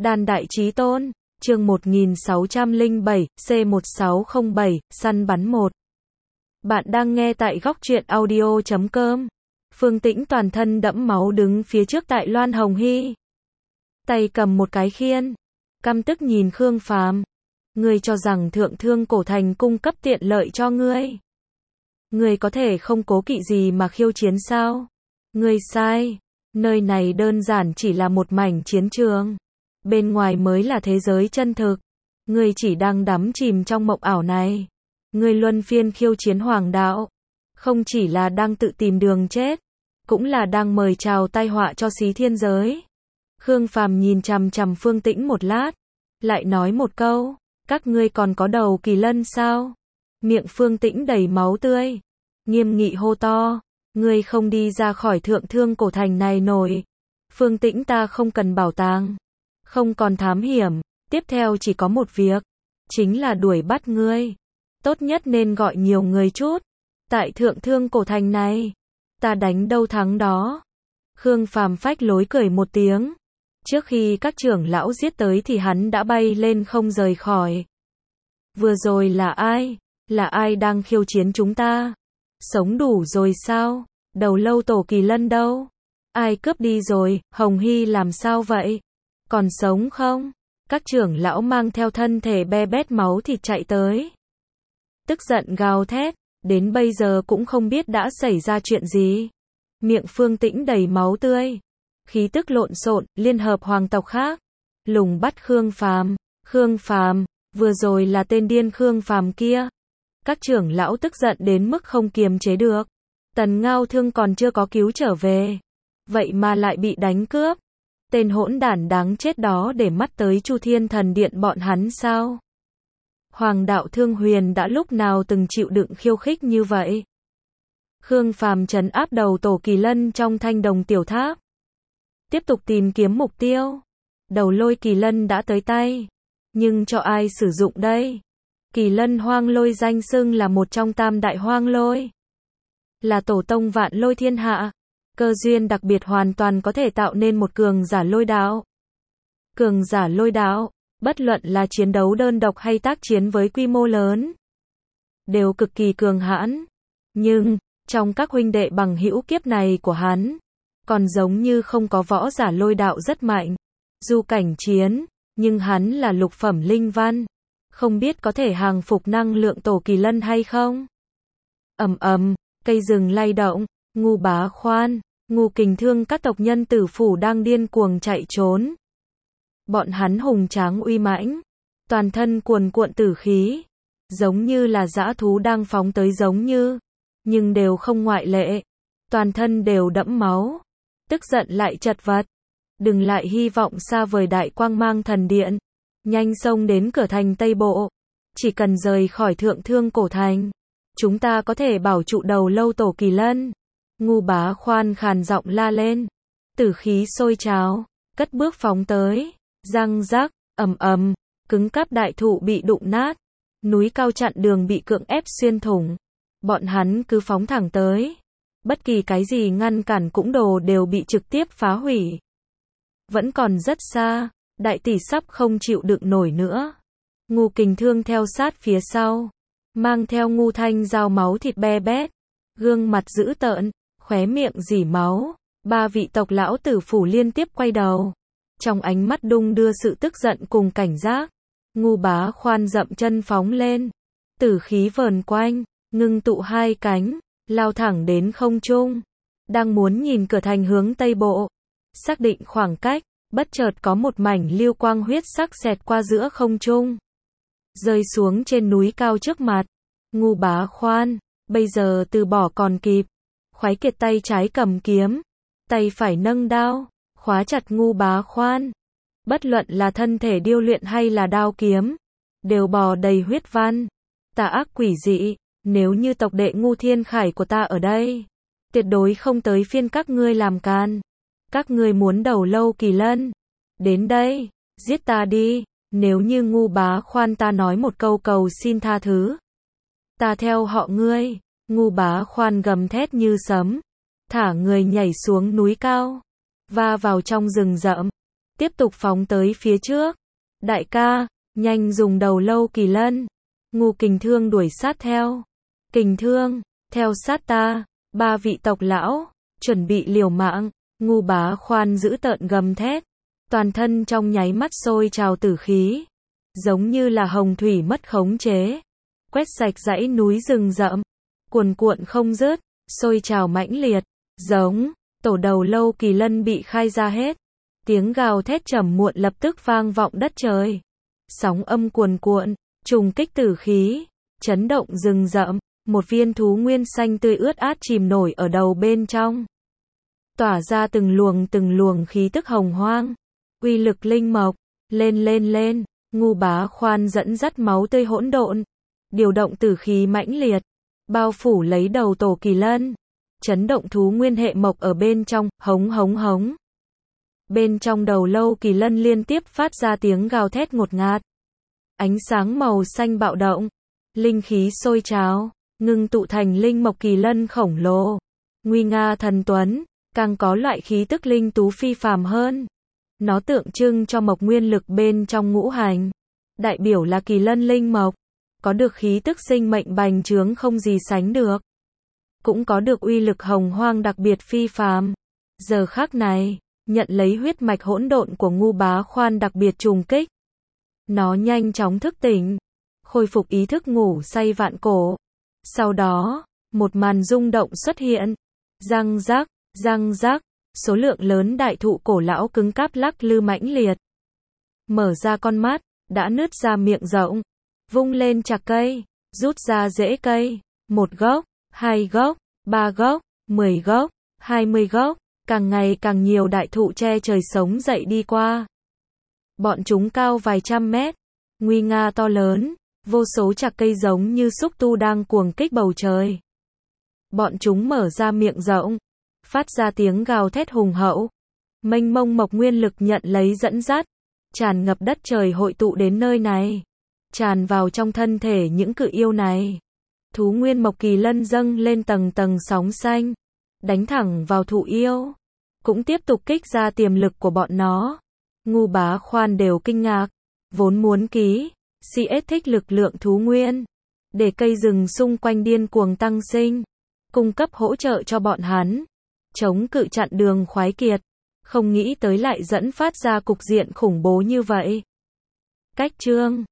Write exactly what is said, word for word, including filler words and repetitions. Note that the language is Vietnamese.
Đan Đại Chí Tôn, chương một nghìn sáu trăm lẻ bảy, C một sáu không bảy, săn bắn một. Bạn đang nghe tại góc truyện audio chấm com. Phương Tĩnh toàn thân đẫm máu đứng phía trước Đại Loan Hồng Hy. Tay cầm một cái khiên. Căm tức nhìn Khương Phàm. Ngươi cho rằng Thượng Thương Cổ Thành cung cấp tiện lợi cho ngươi. Ngươi có thể không cố kỵ gì mà khiêu chiến sao? Ngươi sai. Nơi này đơn giản chỉ là một mảnh chiến trường. Bên ngoài mới là thế giới chân thực. Ngươi chỉ đang đắm chìm trong mộng ảo này. Ngươi luân phiên khiêu chiến hoàng đạo. Không chỉ là đang tự tìm đường chết, cũng là đang mời chào tai họa cho xí thiên giới. Khương Phàm nhìn chằm chằm Phương Tĩnh một lát, lại nói một câu, các ngươi còn có đầu kỳ lân sao? Miệng Phương Tĩnh đầy máu tươi, nghiêm nghị hô to, ngươi không đi ra khỏi Thượng Thương Cổ Thành này nổi. Phương Tĩnh, ta không cần bảo tàng, không còn thám hiểm, tiếp theo chỉ có một việc, chính là đuổi bắt ngươi. Tốt nhất nên gọi nhiều người chút. Tại Thượng Thương Cổ Thành này, ta đánh đâu thắng đó. Khương Phàm phách lối cười một tiếng. Trước khi các trưởng lão giết tới thì hắn đã bay lên không rời khỏi. Vừa rồi là ai? Là ai đang khiêu chiến chúng ta? Sống đủ rồi sao? Đầu lâu tổ kỳ lân đâu? Ai cướp đi rồi? Hồng Hy làm sao vậy? Còn sống không? Các trưởng lão mang theo thân thể be bét máu thịt chạy tới. Tức giận gào thét, đến bây giờ cũng không biết đã xảy ra chuyện gì. Miệng Phương Tĩnh đầy máu tươi, khí tức lộn xộn, liên hợp hoàng tộc khác, lùng bắt Khương Phàm. Khương Phàm, vừa rồi là tên điên Khương Phàm kia. Các trưởng lão tức giận đến mức không kiềm chế được. Tần Ngao Thương còn chưa có cứu trở về, vậy mà lại bị đánh cướp. Tên hỗn đản đáng chết đó để mắt tới Chu Thiên Thần Điện bọn hắn sao? Hoàng đạo Thương Huyền đã lúc nào từng chịu đựng khiêu khích như vậy? Khương Phàm trấn áp đầu tổ kỳ lân trong thanh đồng tiểu tháp, tiếp tục tìm kiếm mục tiêu. Đầu lôi kỳ lân đã tới tay, nhưng cho ai sử dụng đây? Kỳ lân hoang lôi danh xưng là một trong tam đại hoang lôi, là tổ tông vạn lôi thiên hạ. Cơ duyên đặc biệt hoàn toàn có thể tạo nên một cường giả lôi đạo. Cường giả lôi đạo, bất luận là chiến đấu đơn độc hay tác chiến với quy mô lớn, đều cực kỳ cường hãn. Nhưng, trong các huynh đệ bằng hữu kiếp này của hắn, còn giống như không có võ giả lôi đạo rất mạnh. Dù cảnh chiến, nhưng hắn là lục phẩm linh văn, không biết có thể hàng phục năng lượng tổ kỳ lân hay không? Ầm ầm, cây rừng lay động, Ngu Bá Khoan, Ngu Kình Thương các tộc nhân Tử Phủ đang điên cuồng chạy trốn. Bọn hắn hùng tráng uy mãnh, toàn thân cuồn cuộn tử khí, giống như là dã thú đang phóng tới giống như, nhưng đều không ngoại lệ, toàn thân đều đẫm máu, tức giận lại chật vật. Đừng lại hy vọng xa vời Đại Quang Mang Thần Điện, nhanh xông đến cửa thành Tây Bộ, chỉ cần rời khỏi Thượng Thương Cổ Thành, chúng ta có thể bảo trụ đầu lâu tổ kỳ lân. Ngu Bá Khoan khàn giọng la lên, tử khí sôi trào, cất bước phóng tới. Răng rắc, ầm ầm, cứng cáp đại thụ bị đụng nát, núi cao chặn đường bị cưỡng ép xuyên thủng. Bọn hắn cứ phóng thẳng tới, bất kỳ cái gì ngăn cản cũng đồ đều bị trực tiếp phá hủy. Vẫn còn rất xa, đại tỷ sắp không chịu đựng nổi nữa. Ngu Kình Thương theo sát phía sau, mang theo Ngu Thanh Giao máu thịt be bét, gương mặt dữ tợn, khóe miệng rỉ máu. Ba vị tộc lão Tử Phủ liên tiếp quay đầu, trong ánh mắt đung đưa sự tức giận cùng cảnh giác. Ngu Bá Khoan dậm chân phóng lên, tử khí vờn quanh, ngưng tụ hai cánh, lao thẳng đến không trung. Đang muốn nhìn cửa thành hướng Tây Bộ, xác định khoảng cách, bất chợt có một mảnh lưu quang huyết sắc xẹt qua giữa không trung, rơi xuống trên núi cao trước mặt. Ngu Bá Khoan, bây giờ từ bỏ còn kịp. Khoái Kiệt tay trái cầm kiếm, tay phải nâng đao, khóa chặt Ngu Bá Khoan. Bất luận là thân thể điêu luyện hay là đao kiếm, đều bò đầy huyết văn. Tà ác quỷ dị, nếu như tộc đệ Ngu Thiên Khải của ta ở đây, tuyệt đối không tới phiên các ngươi làm can. Các ngươi muốn đầu lâu kỳ lân, đến đây, giết ta đi. Nếu như Ngu Bá Khoan ta nói một câu cầu xin tha thứ, ta theo họ ngươi. Ngu Bá Khoan gầm thét như sấm, thả người nhảy xuống núi cao, va vào trong rừng rậm. tiếp tục phóng tới phía trước. Đại ca, nhanh dùng đầu lâu kỳ lân. Ngu Kình Thương đuổi sát theo. Kình Thương, theo sát ta. Ba vị tộc lão, chuẩn bị liều mạng. Ngu Bá Khoan giữ tợn gầm thét. Toàn thân trong nháy mắt sôi trào tử khí. Giống như là hồng thủy mất khống chế. Quét sạch dãy núi rừng rậm. Cuồn cuộn không dứt, sôi trào mãnh liệt. Giống, tổ đầu lâu kỳ lân bị khai ra hết. Tiếng gào thét trầm muộn lập tức vang vọng đất trời. Sóng âm cuồn cuộn, trùng kích tử khí, chấn động rừng rậm. Một viên thú nguyên xanh tươi ướt át chìm nổi ở đầu bên trong. Tỏa ra từng luồng từng luồng khí tức hồng hoang. Uy lực linh mộc, lên lên lên. Ngu Bá Khoan dẫn dắt máu tươi hỗn độn. Điều động tử khí mãnh liệt. Bao phủ lấy đầu tổ kỳ lân. Chấn động thú nguyên hệ mộc ở bên trong, hống hống hống. Bên trong đầu lâu kỳ lân liên tiếp phát ra tiếng gào thét ngột ngạt. Ánh sáng màu xanh bạo động. Linh khí sôi trào, ngưng tụ thành linh mộc kỳ lân khổng lồ. Nguy nga thần tuấn, càng có loại khí tức linh tú phi phàm hơn. Nó tượng trưng cho mộc nguyên lực bên trong ngũ hành. Đại biểu là kỳ lân linh mộc. Có được khí tức sinh mệnh bành trướng không gì sánh được. Cũng có được uy lực hồng hoang đặc biệt phi phàm. Giờ khắc này, nhận lấy huyết mạch hỗn độn của Ngu Bá Khoan đặc biệt trùng kích. Nó nhanh chóng thức tỉnh, khôi phục ý thức ngủ say vạn cổ. Sau đó, một màn rung động xuất hiện. Răng rắc, răng rắc, số lượng lớn đại thụ cổ lão cứng cáp lắc lư mãnh liệt. Mở ra con mắt, đã nứt ra miệng rộng. Vung lên chạc cây, rút ra rễ cây. Một gốc, hai gốc, ba gốc, mười gốc, hai mươi gốc. Càng ngày càng nhiều đại thụ che trời sống dậy đi qua. Bọn chúng cao vài trăm mét, nguy nga to lớn, vô số chạc cây giống như xúc tu đang cuồng kích bầu trời. Bọn chúng mở ra miệng rộng, phát ra tiếng gào thét hùng hậu. Mênh mông mộc nguyên lực nhận lấy dẫn dắt, tràn ngập đất trời hội tụ đến nơi này, tràn vào trong thân thể những cự yêu này. Thú nguyên mộc kỳ lân dâng lên tầng tầng sóng xanh, đánh thẳng vào thụ yêu, cũng tiếp tục kích ra tiềm lực của bọn nó. Ngu Bá Khoan đều kinh ngạc, vốn muốn ký, xê ét thích lực lượng thú nguyên, để cây rừng xung quanh điên cuồng tăng sinh, cung cấp hỗ trợ cho bọn hắn, chống cự chặn đường khoái kiệt, không nghĩ tới lại dẫn phát ra cục diện khủng bố như vậy. Cách chương